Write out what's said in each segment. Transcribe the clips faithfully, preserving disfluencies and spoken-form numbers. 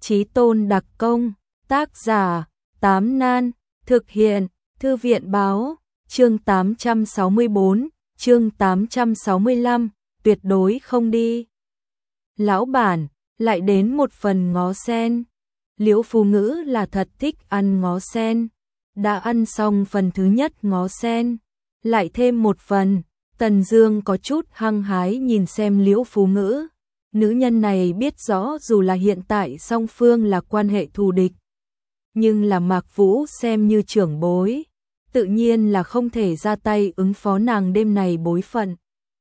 Chí tôn đặc công, tác giả, Tám Nan, thực hiện, Thư viện báo, chương tám trăm sáu mươi bốn, chương tám trăm sáu mươi lăm, tuyệt đối không đi. Lão bản, lại đến một phần ngó sen. Liễu Phú Ngữ là thật thích ăn ngó sen. Đã ăn xong phần thứ nhất ngó sen, lại thêm một phần. Tần Dương có chút hăng hái nhìn xem Liễu Phú Ngữ. Nữ nhân này biết rõ dù là hiện tại song phương là quan hệ thù địch, nhưng là Mạc Vũ xem như trưởng bối, tự nhiên là không thể ra tay ứng phó nàng đêm này bối phận.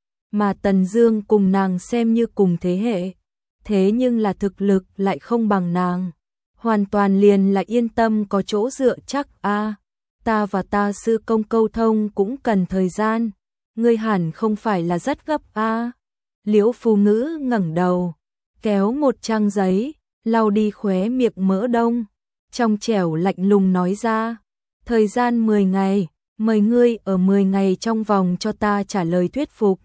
Mà Tần Dương cùng nàng xem như cùng thế hệ, thế nhưng là thực lực lại không bằng nàng, hoàn toàn liền là yên tâm có chỗ dựa chắc a. À, ta và ta sư công câu thông cũng cần thời gian, ngươi hẳn không phải là rất gấp a. À. Liễu Phú Ngữ ngẩng đầu, kéo một trang giấy, lau đi khóe miệng mỡ đông, trong trẻo lạnh lùng nói ra, thời gian mười ngày, mời ngươi ở mười ngày trong vòng cho ta trả lời thuyết phục.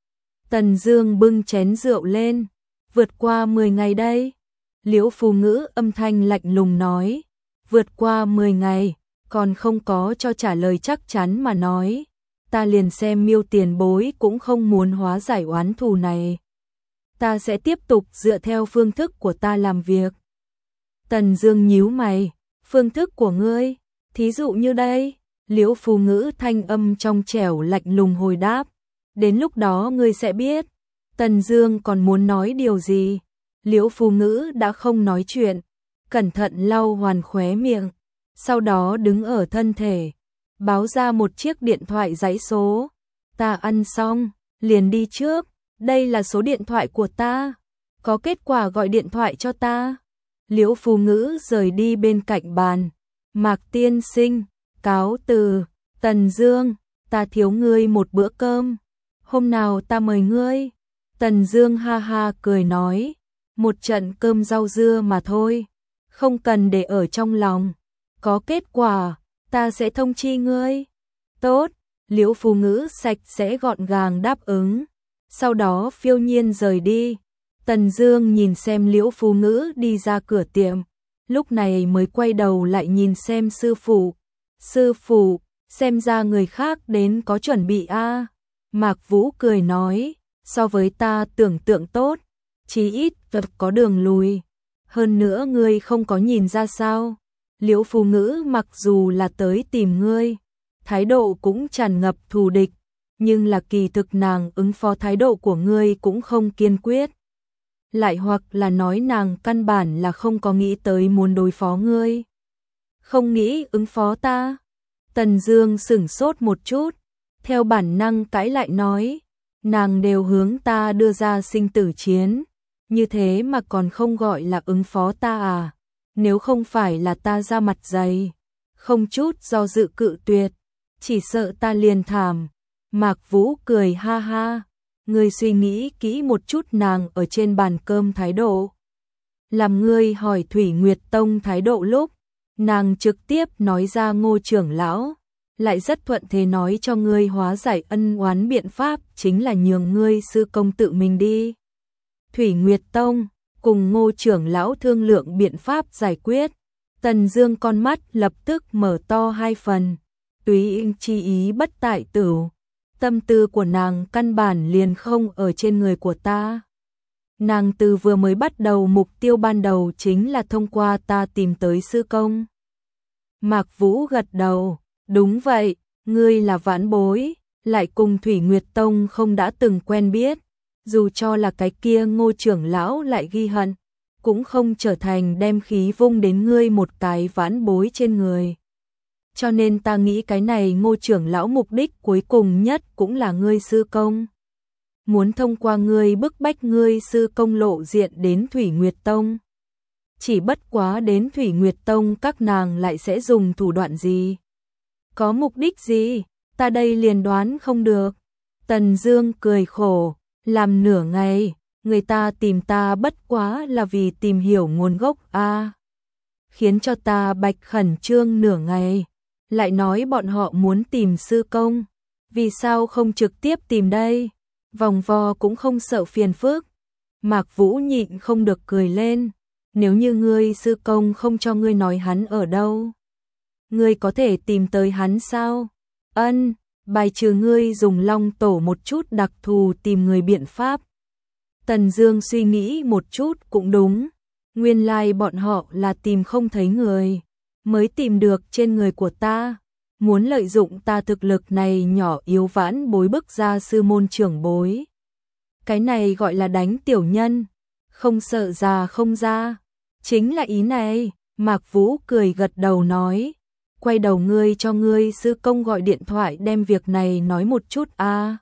Tần Dương bưng chén rượu lên, vượt qua mười ngày đây. Liễu Phú Ngữ âm thanh lạnh lùng nói, vượt qua mười ngày, còn không có cho trả lời chắc chắn mà nói, ta liền xem Miêu tiền bối cũng không muốn hóa giải oán thù này. Ta sẽ tiếp tục dựa theo phương thức của ta làm việc. Tần Dương nhíu mày, phương thức của ngươi, thí dụ như đây. Liễu Phú Ngữ thanh âm trong trẻo lạnh lùng hồi đáp, đến lúc đó ngươi sẽ biết. Tần Dương còn muốn nói điều gì, Liễu Phú Ngữ đã không nói chuyện, cẩn thận lau hoàn khóe miệng, sau đó đứng ở thân thể, báo ra một chiếc điện thoại dãy số. Ta ăn xong, liền đi trước, đây là số điện thoại của ta, có kết quả gọi điện thoại cho ta. Liễu Phú Ngữ rời đi bên cạnh bàn, Mạc tiên sinh, cáo từ. Tần Dương, ta thiếu ngươi một bữa cơm, hôm nào ta mời ngươi. Tần Dương ha ha cười nói, một trận cơm rau dưa mà thôi, không cần để ở trong lòng, có kết quả, ta sẽ thông chi ngươi. Tốt, Liễu Phú Ngữ sạch sẽ gọn gàng đáp ứng, sau đó phiêu nhiên rời đi. Tần Dương nhìn xem Liễu Phú Ngữ đi ra cửa tiệm, lúc này mới quay đầu lại nhìn xem sư phụ. Sư phụ, xem ra người khác đến có chuẩn bị a. À. Mạc Vũ cười nói, so với ta tưởng tượng tốt, chí ít thật có đường lùi. Hơn nữa ngươi không có nhìn ra sao? Liễu Phú Ngữ mặc dù là tới tìm ngươi, thái độ cũng tràn ngập thù địch, nhưng là kỳ thực nàng ứng phó thái độ của ngươi cũng không kiên quyết. Lại hoặc là nói nàng căn bản là không có nghĩ tới muốn đối phó ngươi. Không nghĩ ứng phó ta. Tần Dương sửng sốt một chút, theo bản năng cãi lại nói, nàng đều hướng ta đưa ra sinh tử chiến, như thế mà còn không gọi là ứng phó ta à? Nếu không phải là ta ra mặt dày, không chút do dự cự tuyệt, chỉ sợ ta liền thảm. Mạc Vũ cười ha ha, ngươi suy nghĩ kỹ một chút nàng ở trên bàn cơm thái độ. Làm ngươi hỏi Thủy Nguyệt Tông thái độ lúc, nàng trực tiếp nói ra Ngô trưởng lão, lại rất thuận thế nói cho ngươi hóa giải ân oán biện pháp chính là nhường ngươi sư công tự mình đi Thủy Nguyệt Tông, cùng Ngô trưởng lão thương lượng biện pháp giải quyết. Tần Dương con mắt lập tức mở to hai phần, túy chi ý bất tại tử, tâm tư của nàng căn bản liền không ở trên người của ta. Nàng từ vừa mới bắt đầu mục tiêu ban đầu chính là thông qua ta tìm tới sư công. Mạc Vũ gật đầu, đúng vậy, ngươi là vãn bối, lại cùng Thủy Nguyệt Tông không đã từng quen biết, dù cho là cái kia Ngô trưởng lão lại ghi hận, cũng không trở thành đem khí vung đến ngươi một cái vãn bối trên người. Cho nên ta nghĩ cái này Ngô trưởng lão mục đích cuối cùng nhất cũng là ngươi sư công. Muốn thông qua ngươi bức bách ngươi sư công lộ diện đến Thủy Nguyệt Tông. Chỉ bất quá đến Thủy Nguyệt Tông các nàng lại sẽ dùng thủ đoạn gì? Có mục đích gì? Ta đây liền đoán không được. Tần Dương cười khổ, làm nửa ngày, người ta tìm ta bất quá là vì tìm hiểu nguồn gốc a. À, khiến cho ta bạch khẩn trương nửa ngày, lại nói bọn họ muốn tìm sư công, vì sao không trực tiếp tìm đây? Vòng vo cũng không sợ phiền phức. Mạc Vũ nhịn không được cười lên, nếu như ngươi sư công không cho ngươi nói hắn ở đâu, ngươi có thể tìm tới hắn sao? Ân, bài trừ ngươi dùng long tổ một chút đặc thù tìm người biện pháp. Tần Dương suy nghĩ một chút cũng đúng, nguyên lai bọn họ là tìm không thấy người, mới tìm được trên người của ta, muốn lợi dụng ta thực lực này nhỏ yếu vãn bối bức ra sư môn trưởng bối. Cái này gọi là đánh tiểu nhân, không sợ già không ra, chính là ý này. Mạc Vũ cười gật đầu nói, quay đầu ngươi cho ngươi sư công gọi điện thoại đem việc này nói một chút a. À,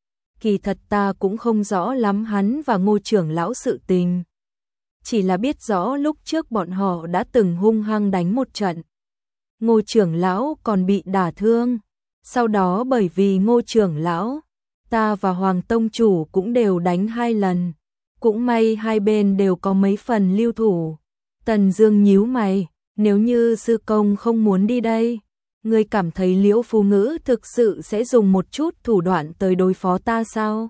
kỳ thật ta cũng không rõ lắm hắn và Ngô trưởng lão sự tình, chỉ là biết rõ lúc trước bọn họ đã từng hung hăng đánh một trận. Ngô trưởng lão còn bị đả thương, sau đó bởi vì Ngô trưởng lão, ta và Hoàng tông chủ cũng đều đánh hai lần, cũng may hai bên đều có mấy phần lưu thủ. Tần Dương nhíu mày, nếu như sư công không muốn đi đây, ngươi cảm thấy Liễu Phú Ngữ thực sự sẽ dùng một chút thủ đoạn tới đối phó ta sao?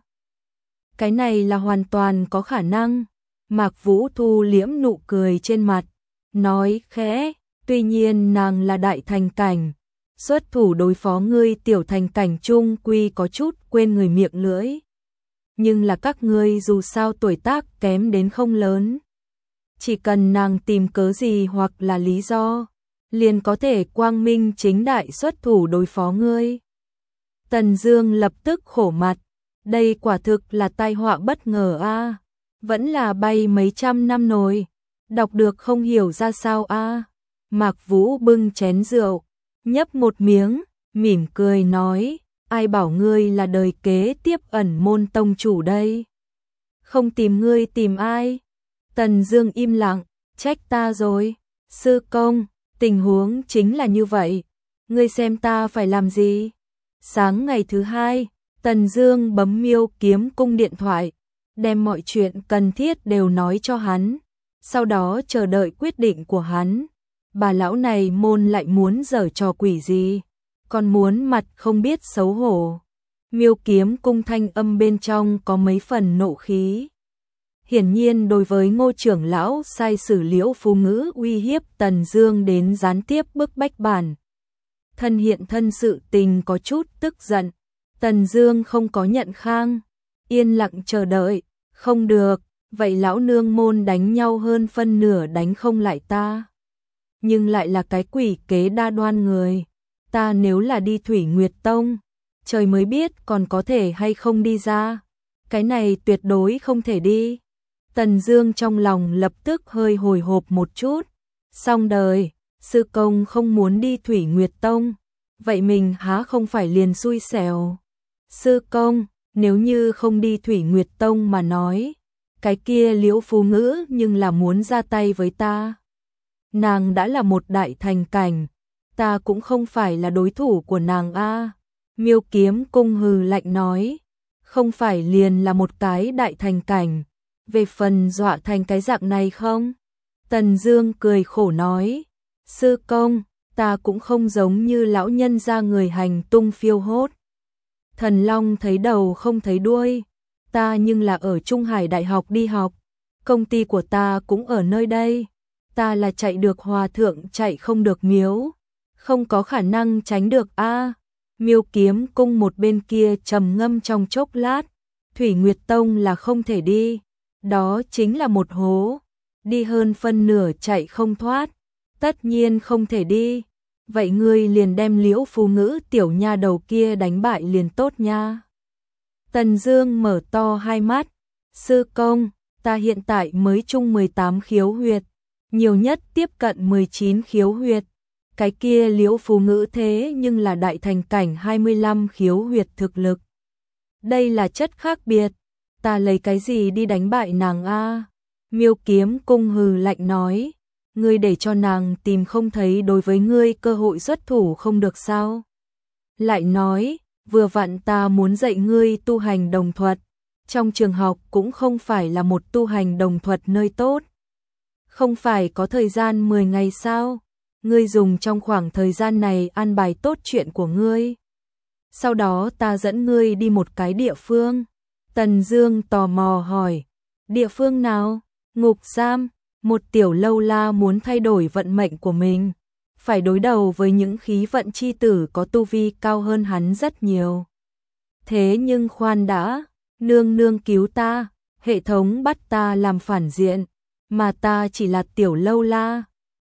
Cái này là hoàn toàn có khả năng. Mạc Vũ thu liễm nụ cười trên mặt, nói khẽ, tuy nhiên nàng là đại thành cảnh, xuất thủ đối phó ngươi tiểu thành cảnh chung quy có chút quên người miệng lưỡi. Nhưng là các ngươi dù sao tuổi tác kém đến không lớn, chỉ cần nàng tìm cớ gì hoặc là lý do, liền có thể quang minh chính đại xuất thủ đối phó ngươi. Tần Dương lập tức khổ mặt, đây quả thực là tai họa bất ngờ a, à. Vẫn là bay mấy trăm năm rồi, đọc được không hiểu ra sao a. À. Mạc Vũ bưng chén rượu, nhấp một miếng, mỉm cười nói, ai bảo ngươi là đời kế tiếp ẩn môn tông chủ đây? Không tìm ngươi tìm ai? Tần Dương im lặng, trách ta rồi, sư công, tình huống chính là như vậy, ngươi xem ta phải làm gì? Sáng ngày thứ hai, Tần Dương bấm Miêu Kiếm Cung điện thoại, đem mọi chuyện cần thiết đều nói cho hắn, sau đó chờ đợi quyết định của hắn. Bà lão này môn lại muốn giở trò quỷ gì, còn muốn mặt không biết xấu hổ. Miêu Kiếm Cung thanh âm bên trong có mấy phần nộ khí. Hiển nhiên đối với Ngô trưởng lão sai sử Liễu Phú Ngữ uy hiếp Tần Dương đến gián tiếp bức bách bản thân hiện thân sự tình có chút tức giận. Tần Dương không có nhận khang, yên lặng chờ đợi. Không được, vậy lão nương môn đánh nhau hơn phân nửa đánh không lại ta, nhưng lại là cái quỷ kế đa đoan người. Ta nếu là đi Thủy Nguyệt Tông, trời mới biết còn có thể hay không đi ra. Cái này tuyệt đối không thể đi. Tần Dương trong lòng lập tức hơi hồi hộp một chút. Xong đời, sư công không muốn đi Thủy Nguyệt Tông, vậy mình há không phải liền xui xẻo. Sư công, nếu như không đi Thủy Nguyệt Tông mà nói, cái kia Liễu Phú Ngữ nhưng là muốn ra tay với ta. Nàng đã là một đại thành cảnh, ta cũng không phải là đối thủ của nàng a. Miêu Kiếm Cung hừ lạnh nói, không phải liền là một cái đại thành cảnh, về phần dọa thành cái dạng này không? Tần Dương cười khổ nói, sư công, ta cũng không giống như lão nhân gia người hành tung phiêu hốt. Thần long thấy đầu không thấy đuôi, ta nhưng là ở Trung Hải Đại học đi học, công ty của ta cũng ở nơi đây, ta là chạy được hòa thượng chạy không được miếu, không có khả năng tránh được a. À, Miêu Kiếm Cung một bên kia trầm ngâm trong chốc lát, Thủy Nguyệt Tông là không thể đi, đó chính là một hố, đi hơn phân nửa chạy không thoát, tất nhiên không thể đi. Vậy ngươi liền đem Liễu Phú Ngữ tiểu nha đầu kia đánh bại liền tốt nha. Tần Dương mở to hai mắt, sư công, ta hiện tại mới chung mười tám khiếu huyệt, nhiều nhất tiếp cận mười chín khiếu huyệt. Cái kia Liễu Phú Ngữ thế nhưng là đại thành cảnh hai mươi lăm khiếu huyệt thực lực. Đây là chất khác biệt, ta lấy cái gì đi đánh bại nàng a? Miêu Kiếm Cung hừ lạnh nói, ngươi để cho nàng tìm không thấy đối với ngươi cơ hội xuất thủ không được sao? Lại nói, vừa vặn ta muốn dạy ngươi tu hành đồng thuật, trong trường học cũng không phải là một tu hành đồng thuật nơi tốt. Không phải có thời gian mười ngày sao? Ngươi dùng trong khoảng thời gian này an bài tốt chuyện của ngươi. Sau đó ta dẫn ngươi đi một cái địa phương. Tần Dương tò mò hỏi, địa phương nào? Ngục giam. Một tiểu lâu la muốn thay đổi vận mệnh của mình, phải đối đầu với những khí vận chi tử có tu vi cao hơn hắn rất nhiều. Thế nhưng khoan đã, nương nương cứu ta, hệ thống bắt ta làm phản diện, mà ta chỉ là tiểu lâu la,